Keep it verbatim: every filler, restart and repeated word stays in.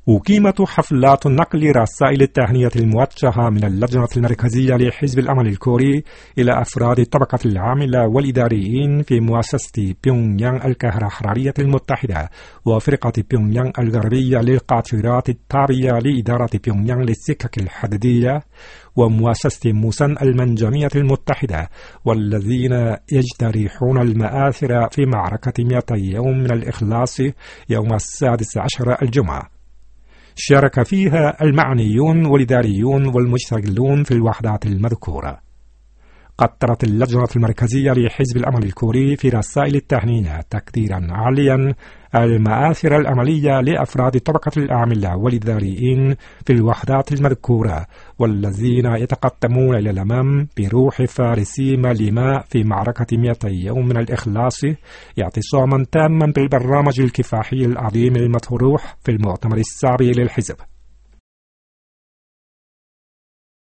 أقيمت حفلات نقل رسائل التهنئة الموجهة من اللجنة المركزية لحزب الأمل الكوري إلى أفراد الطبقة العاملة والإداريين في مؤسسة بيونغ يانغ الكهربائية المتحدة وفرقة بيونغ يانغ الغربية للقاطرات التابعة لإدارة بيونغ يانغ للسكك الحديدية ومؤسسة موسان المنجمية المتحدة، والذين يجترحون المآثر في معركة مئتي يوم من الإخلاص يوم السادس عشر الجمعة. شارك فيها المعنيون والإداريون والمشتغلون في الوحدات المذكورة. قدرت اللجنة المركزية لحزب الأمل الكوري في رسائل التهنئة تقديرا عاليا المآثر العملية لأفراد الطبقة العاملة والإداريين في الوحدات المذكورة، والذين يتقدمون إلى الأمام بروح فارسي مليمة في معركة مئتي يوم من الإخلاص، اعتصاما تاما بالبرنامج الكفاحي العظيم المطروح في المؤتمر السابع للحزب.